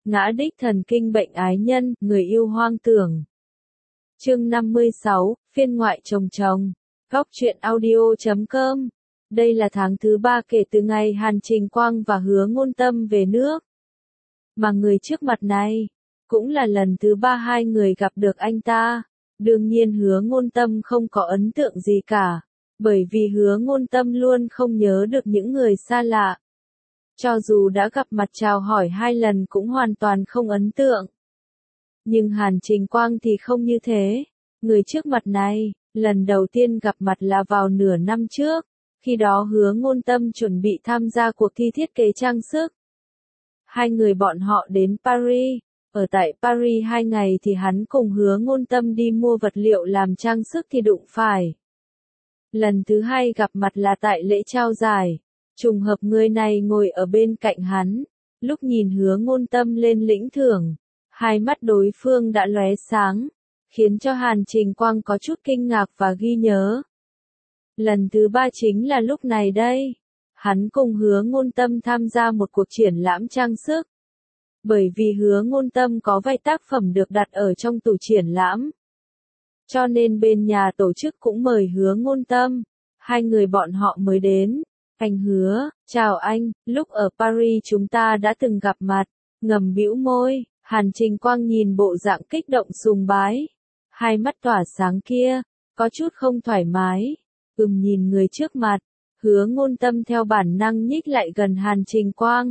ngã đích thần kinh bệnh ái nhân, người yêu hoang tưởng. Chương 56, phiên ngoại chồng chồng. Góc truyện audio.com. Đây là tháng thứ 3 kể từ ngày Hàn Trình Quang và Hứa Ngôn Tâm về nước. Mà người trước mặt này, cũng là lần thứ 3 hai người gặp được anh ta. Đương nhiên Hứa Ngôn Tâm không có ấn tượng gì cả, bởi vì Hứa Ngôn Tâm luôn không nhớ được những người xa lạ. Cho dù đã gặp mặt chào hỏi 2 lần cũng hoàn toàn không ấn tượng. Nhưng Hàn Trình Quang thì không như thế. Người trước mặt này, lần đầu tiên gặp mặt là vào nửa năm trước. Khi đó Hứa Ngôn Tâm chuẩn bị tham gia cuộc thi thiết kế trang sức. Hai người bọn họ đến Paris. Ở tại Paris 2 ngày thì hắn cùng Hứa Ngôn Tâm đi mua vật liệu làm trang sức thì đụng phải. Lần thứ 2 gặp mặt là tại lễ trao giải. Trùng hợp người này ngồi ở bên cạnh hắn. Lúc nhìn Hứa Ngôn Tâm lên lĩnh thưởng, hai mắt đối phương đã lóe sáng, khiến cho Hàn Trình Quang có chút kinh ngạc và ghi nhớ. Lần thứ 3 chính là lúc này đây. Hắn cùng Hứa Ngôn Tâm tham gia một cuộc triển lãm trang sức. Bởi vì Hứa Ngôn Tâm có vài tác phẩm được đặt ở trong tủ triển lãm, cho nên bên nhà tổ chức cũng mời Hứa Ngôn Tâm. Hai người bọn họ mới đến. Anh Hứa, chào anh, lúc ở Paris chúng ta đã từng gặp mặt. Ngầm bĩu môi, Hàn Trình Quang nhìn bộ dạng kích động sùng bái. Hai mắt tỏa sáng kia, có chút không thoải mái. Nhìn người trước mặt, Hứa Ngôn Tâm theo bản năng nhích lại gần Hàn Trình Quang.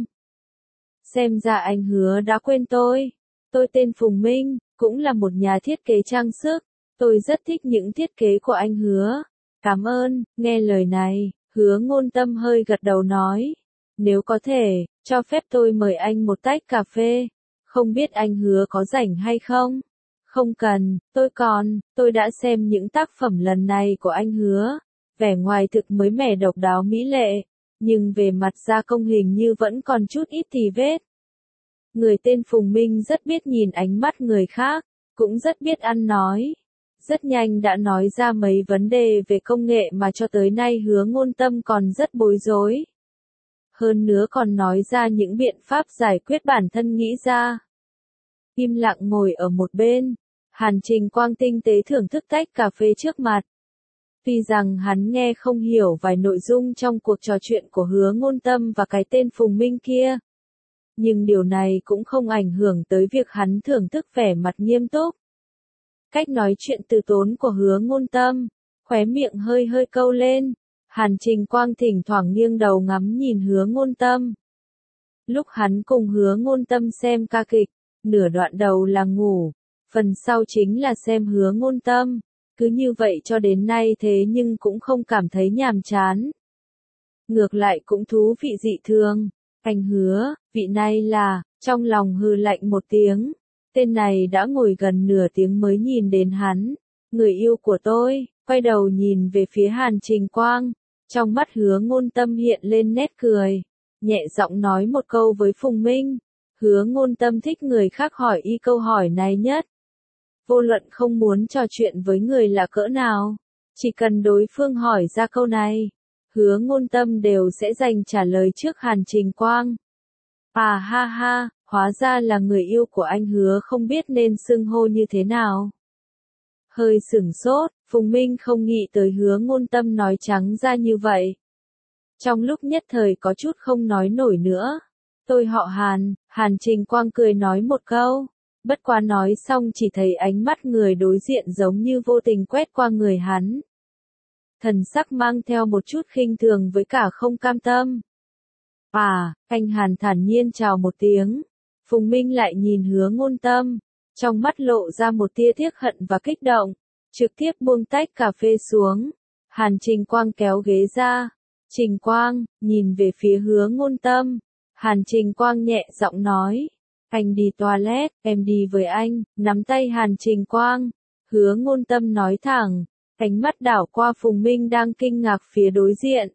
Xem ra anh Hứa đã quên tôi. Tôi tên Phùng Minh, cũng là một nhà thiết kế trang sức. Tôi rất thích những thiết kế của anh Hứa. Cảm ơn. Nghe lời này, Hứa Ngôn Tâm hơi gật đầu nói. Nếu có thể, cho phép tôi mời anh một tách cà phê. Không biết anh Hứa có rảnh hay không? Không cần, tôi đã xem những tác phẩm lần này của anh Hứa. Vẻ ngoài thực mới mẻ độc đáo mỹ lệ, nhưng về mặt gia công hình như vẫn còn chút ít tì vết. Người tên Phùng Minh rất biết nhìn ánh mắt người khác, cũng rất biết ăn nói. Rất nhanh đã nói ra mấy vấn đề về công nghệ mà cho tới nay Hứa Ngôn Tâm còn rất bối rối. Hơn nữa còn nói ra những biện pháp giải quyết bản thân nghĩ ra. Im lặng ngồi ở một bên, Hàn Trình Quang tinh tế thưởng thức tách cà phê trước mặt. Tuy rằng hắn nghe không hiểu vài nội dung trong cuộc trò chuyện của Hứa Ngôn Tâm và cái tên Phùng Minh kia, nhưng điều này cũng không ảnh hưởng tới việc hắn thưởng thức vẻ mặt nghiêm túc. Cách nói chuyện từ tốn của Hứa Ngôn Tâm, khóe miệng hơi câu lên. Hàn Trình Quang thỉnh thoảng nghiêng đầu ngắm nhìn Hứa Ngôn Tâm. Lúc hắn cùng Hứa Ngôn Tâm xem ca kịch, nửa đoạn đầu là ngủ, phần sau chính là xem Hứa Ngôn Tâm. Cứ như vậy cho đến nay thế nhưng cũng không cảm thấy nhàm chán. Ngược lại cũng thú vị dị thường. Anh Hứa, vị này là, trong lòng hừ lạnh một tiếng. Tên này đã ngồi gần nửa tiếng mới nhìn đến hắn. Người yêu của tôi, quay đầu nhìn về phía Hàn Trình Quang. Trong mắt Hứa Ngôn Tâm hiện lên nét cười. Nhẹ giọng nói một câu với Phùng Minh. Hứa Ngôn Tâm thích người khác hỏi y câu hỏi này nhất. Vô luận không muốn trò chuyện với người là cỡ nào, chỉ cần đối phương hỏi ra câu này, Hứa Ngôn Tâm đều sẽ dành trả lời trước Hàn Trình Quang. À ha ha, hóa ra là người yêu của anh Hứa, không biết nên xưng hô như thế nào. Hơi sửng sốt, Phùng Minh không nghĩ tới Hứa Ngôn Tâm nói trắng ra như vậy. Trong lúc nhất thời có chút không nói nổi nữa. Tôi họ Hàn. Hàn Trình Quang cười nói một câu. Bất quá nói xong chỉ thấy ánh mắt người đối diện giống như vô tình quét qua người hắn. Thần sắc mang theo một chút khinh thường với cả không cam tâm. À, anh Hàn thản nhiên chào một tiếng. Phùng Minh lại nhìn Hứa Ngôn Tâm. Trong mắt lộ ra một tia tiếc hận và kích động. Trực tiếp buông tách cà phê xuống. Hàn Trình Quang kéo ghế ra. Trình Quang, nhìn về phía Hứa Ngôn Tâm. Hàn Trình Quang nhẹ giọng nói. Anh đi toilet, em đi với anh. Nắm tay Hàn Trình Quang. Hứa Ngôn Tâm nói thẳng. Ánh mắt đảo qua Phùng Minh đang kinh ngạc phía đối diện.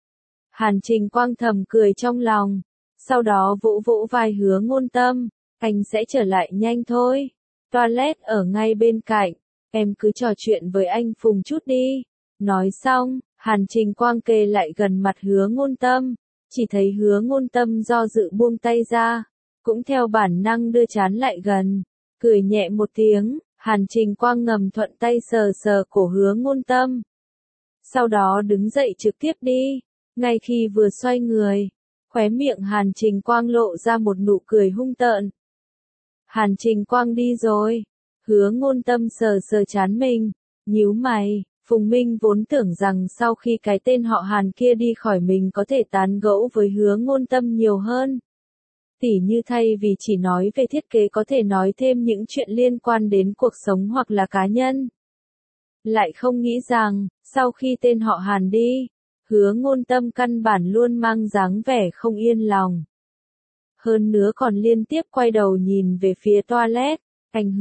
Hàn Trình Quang thầm cười trong lòng. Sau đó vỗ vỗ vai Hứa Ngôn Tâm. Anh sẽ trở lại nhanh thôi. Toilet ở ngay bên cạnh. Em cứ trò chuyện với anh Phùng chút đi. Nói xong, Hàn Trình Quang kề lại gần mặt Hứa Ngôn Tâm. Chỉ thấy Hứa Ngôn Tâm do dự buông tay ra. cũng theo bản năng đưa trán lại gần, cười nhẹ một tiếng, Hàn Trình Quang ngầm thuận tay sờ sờ cổ Hứa Ngôn Tâm. Sau đó đứng dậy trực tiếp đi, ngay khi vừa xoay người, khóe miệng Hàn Trình Quang lộ ra một nụ cười hung tợn. Hàn Trình Quang đi rồi, Hứa Ngôn Tâm sờ sờ trán mình, nhíu mày. Phùng Minh vốn tưởng rằng sau khi cái tên họ Hàn kia đi khỏi mình có thể tán gẫu với Hứa Ngôn Tâm nhiều hơn. Tỉ như thay vì chỉ nói về thiết kế có thể nói thêm những chuyện liên quan đến cuộc sống hoặc là cá nhân. Lại không nghĩ rằng, sau khi tên họ Hàn đi, Hứa Ngôn Tâm căn bản luôn mang dáng vẻ không yên lòng. Hơn nữa còn liên tiếp quay đầu nhìn về phía toilet. Anh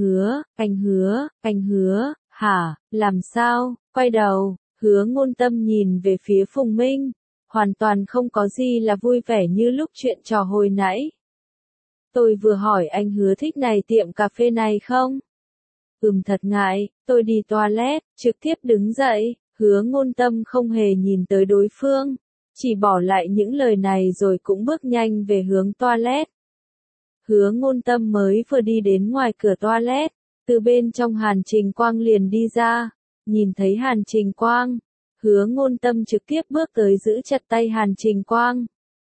hứa, hả, làm sao, quay đầu, Hứa Ngôn Tâm nhìn về phía Phùng Minh, hoàn toàn không có gì là vui vẻ như lúc chuyện trò hồi nãy. Tôi vừa hỏi anh Hứa thích này tiệm cà phê này không? Thật ngại, tôi đi toilet, trực tiếp đứng dậy, Hứa Ngôn Tâm không hề nhìn tới đối phương, chỉ bỏ lại những lời này rồi cũng bước nhanh về hướng toilet. Hứa Ngôn Tâm mới vừa đi đến ngoài cửa toilet, từ bên trong Hàn Trình Quang liền đi ra, nhìn thấy Hàn Trình Quang, Hứa Ngôn Tâm trực tiếp bước tới giữ chặt tay Hàn Trình Quang.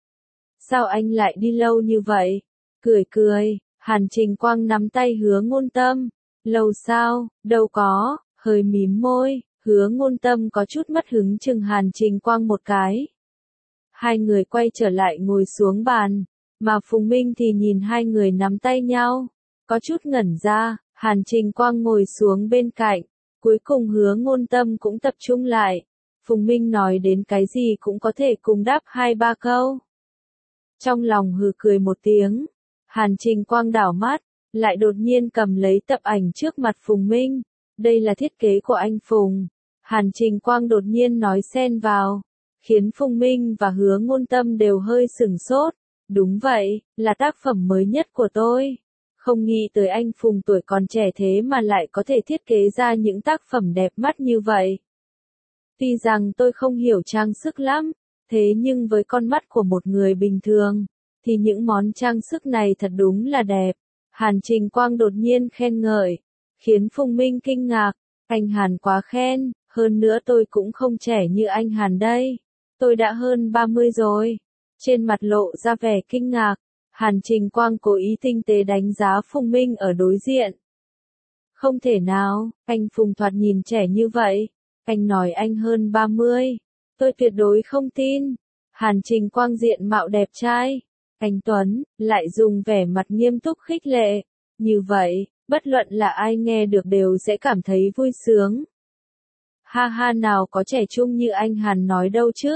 Sao anh lại đi lâu như vậy? Cười, Hàn Trình Quang nắm tay Hứa Ngôn Tâm. Lâu sao, đâu có, hơi mím môi, Hứa Ngôn Tâm có chút mất hứng chừng Hàn Trình Quang một cái. Hai người quay trở lại ngồi xuống bàn, mà Phùng Minh thì nhìn hai người nắm tay nhau, có chút ngẩn ra, Hàn Trình Quang ngồi xuống bên cạnh, cuối cùng Hứa Ngôn Tâm cũng tập trung lại. Phùng Minh nói đến cái gì cũng có thể cùng đáp 2-3 câu. Trong lòng hừ cười một tiếng, Hàn Trình Quang đảo mắt, lại đột nhiên cầm lấy tập ảnh trước mặt Phùng Minh. Đây là thiết kế của anh Phùng. Hàn Trình Quang đột nhiên nói xen vào, khiến Phùng Minh và Hứa Ngôn Tâm đều hơi sửng sốt. Đúng vậy, là tác phẩm mới nhất của tôi. Không nghĩ tới anh Phùng tuổi còn trẻ thế mà lại có thể thiết kế ra những tác phẩm đẹp mắt như vậy. Tuy rằng tôi không hiểu trang sức lắm, thế nhưng với con mắt của một người bình thường, thì những món trang sức này thật đúng là đẹp. Hàn Trình Quang đột nhiên khen ngợi, khiến Phùng Minh kinh ngạc. Anh Hàn quá khen, hơn nữa tôi cũng không trẻ như anh Hàn đây. Tôi đã hơn 30 rồi. Trên mặt lộ ra vẻ kinh ngạc, Hàn Trình Quang cố ý tinh tế đánh giá Phùng Minh ở đối diện. Không thể nào, anh Phùng thoạt nhìn trẻ như vậy. Anh nói anh hơn 30. Tôi tuyệt đối không tin. Hàn Trình Quang diện mạo đẹp trai. Anh Tuấn, lại dùng vẻ mặt nghiêm túc khích lệ. Như vậy, bất luận là ai nghe được đều sẽ cảm thấy vui sướng. Ha ha, nào có trẻ trung như anh Hàn nói đâu chứ.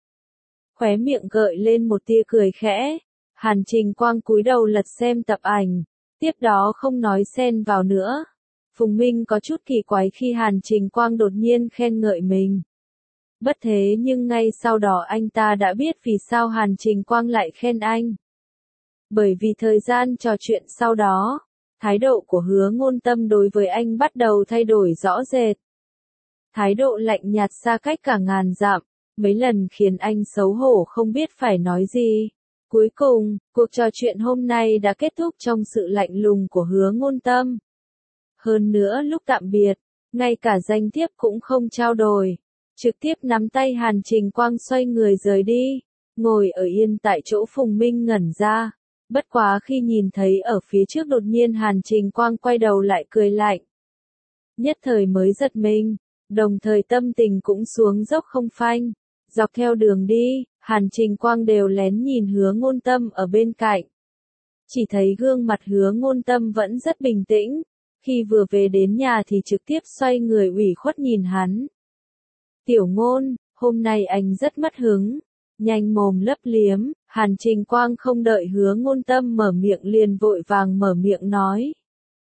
Khóe miệng gợi lên một tia cười khẽ. Hàn Trình Quang cúi đầu lật xem tập ảnh, tiếp đó không nói xen vào nữa. Phùng Minh có chút kỳ quái khi Hàn Trình Quang đột nhiên khen ngợi mình. Bất thế nhưng ngay sau đó anh ta đã biết vì sao Hàn Trình Quang lại khen anh. Bởi vì thời gian trò chuyện sau đó, thái độ của Hứa Ngôn Tâm đối với anh bắt đầu thay đổi rõ rệt. Thái độ lạnh nhạt xa cách cả ngàn dặm, mấy lần khiến anh xấu hổ không biết phải nói gì. Cuối cùng, cuộc trò chuyện hôm nay đã kết thúc trong sự lạnh lùng của Hứa Ngôn Tâm. Hơn nữa lúc tạm biệt, ngay cả danh thiếp cũng không trao đổi. Trực tiếp nắm tay Hàn Trình Quang xoay người rời đi, ngồi ở yên tại chỗ. Phùng Minh ngẩn ra. Bất quá khi nhìn thấy ở phía trước đột nhiên Hàn Trình Quang quay đầu lại cười lạnh. Nhất thời mới giật mình, đồng thời tâm tình cũng xuống dốc không phanh. Dọc theo đường đi, Hàn Trình Quang đều lén nhìn Hứa Ngôn Tâm ở bên cạnh. Chỉ thấy gương mặt Hứa Ngôn Tâm vẫn rất bình tĩnh, khi vừa về đến nhà thì trực tiếp xoay người ủy khuất nhìn hắn. Tiểu Ngôn, hôm nay anh rất mất hứng. Nhanh mồm lấp liếm, Hàn Trình Quang không đợi Hứa Ngôn Tâm mở miệng liền vội vàng mở miệng nói.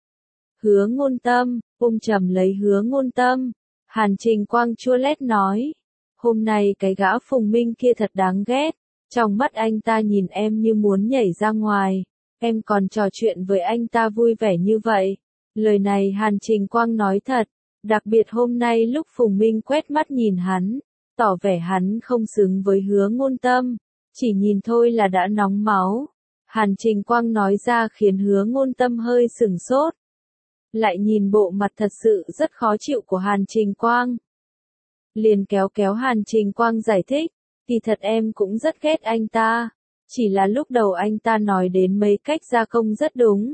Hứa Ngôn Tâm, ôm chầm lấy Hứa Ngôn Tâm. Hàn Trình Quang chua lét nói. Hôm nay cái gã Phùng Minh kia thật đáng ghét. Trong mắt anh ta nhìn em như muốn nhảy ra ngoài. Em còn trò chuyện với anh ta vui vẻ như vậy. Lời này Hàn Trình Quang nói thật. Đặc biệt hôm nay lúc Phùng Minh quét mắt nhìn hắn, tỏ vẻ hắn không xứng với Hứa Ngôn Tâm. Chỉ nhìn thôi là đã nóng máu. Hàn Trình Quang nói ra khiến Hứa Ngôn Tâm hơi sửng sốt. Lại nhìn bộ mặt thật sự rất khó chịu của Hàn Trình Quang. Liền kéo kéo Hàn Trình Quang giải thích, kỳ thật em cũng rất ghét anh ta. Chỉ là lúc đầu anh ta nói đến mấy cách gia công rất đúng.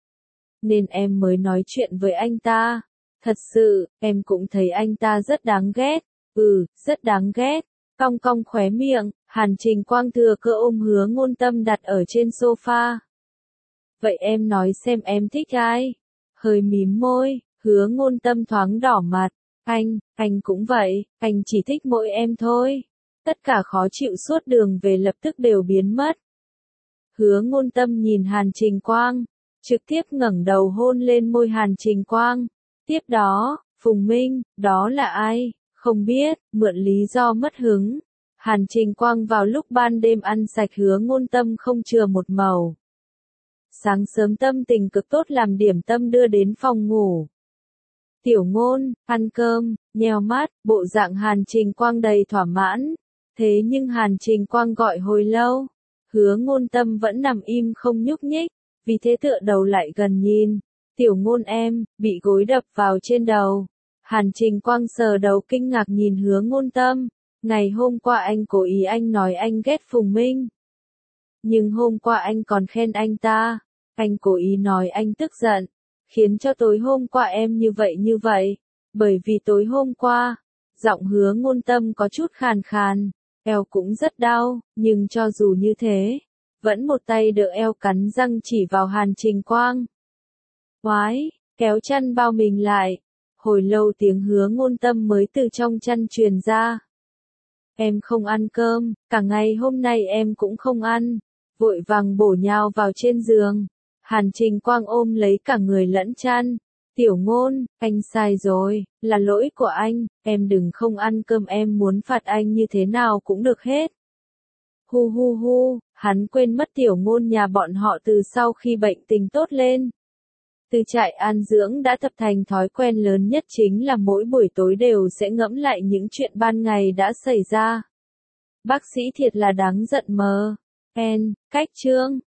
Nên em mới nói chuyện với anh ta. Thật sự, em cũng thấy anh ta rất đáng ghét. Rất đáng ghét. Cong cong khóe miệng, Hàn Trình Quang thừa cơ ôm Hứa Ngôn Tâm đặt ở trên sofa. Vậy em nói xem em thích ai? Hơi mím môi, Hứa Ngôn Tâm thoáng đỏ mặt. Anh cũng vậy, anh chỉ thích mỗi em thôi. Tất cả khó chịu suốt đường về lập tức đều biến mất. Hứa Ngôn Tâm nhìn Hàn Trình Quang, trực tiếp ngẩng đầu hôn lên môi Hàn Trình Quang. Tiếp đó, Phùng Minh, đó là ai? Không biết, mượn lý do mất hứng. Hàn Trình Quang vào lúc ban đêm ăn sạch Hứa Ngôn Tâm không chừa một màu. Sáng sớm tâm tình cực tốt làm điểm tâm đưa đến phòng ngủ. Tiểu Ngôn, ăn cơm, nheo mắt, bộ dạng Hàn Trình Quang đầy thỏa mãn. Thế nhưng Hàn Trình Quang gọi hồi lâu, Hứa Ngôn Tâm vẫn nằm im không nhúc nhích, vì thế tựa đầu lại gần nhìn. Tiểu Ngôn em, bị gối đập vào trên đầu. Hàn Trình Quang sờ đầu kinh ngạc nhìn Hứa Ngôn Tâm. Ngày hôm qua anh cố ý anh nói anh ghét Phùng Minh. Nhưng hôm qua anh còn khen anh ta. Anh cố ý nói anh tức giận. Khiến cho tối hôm qua em như vậy. Bởi vì tối hôm qua, giọng Hứa Ngôn Tâm có chút khàn khàn. Eo cũng rất đau, nhưng cho dù như thế, vẫn một tay đỡ eo cắn răng chỉ vào Hàn Trình Quang. Oái, kéo chăn bao mình lại. Hồi lâu tiếng Hứa Ngôn Tâm mới từ trong chăn truyền ra. Em không ăn cơm, cả ngày hôm nay em cũng không ăn. Vội vàng bổ nhào vào trên giường. Hàn Trình Quang ôm lấy cả người lẫn chăn. Tiểu Ngôn, anh sai rồi, là lỗi của anh, em đừng không ăn cơm, em muốn phạt anh như thế nào cũng được hết. Hu, hắn quên mất Tiểu Ngôn nhà bọn họ từ sau khi bệnh tình tốt lên. Từ trại an dưỡng đã tập thành thói quen lớn nhất chính là mỗi buổi tối đều sẽ ngẫm lại những chuyện ban ngày đã xảy ra. Bác sĩ thiệt là đáng giận mờ. Cách chương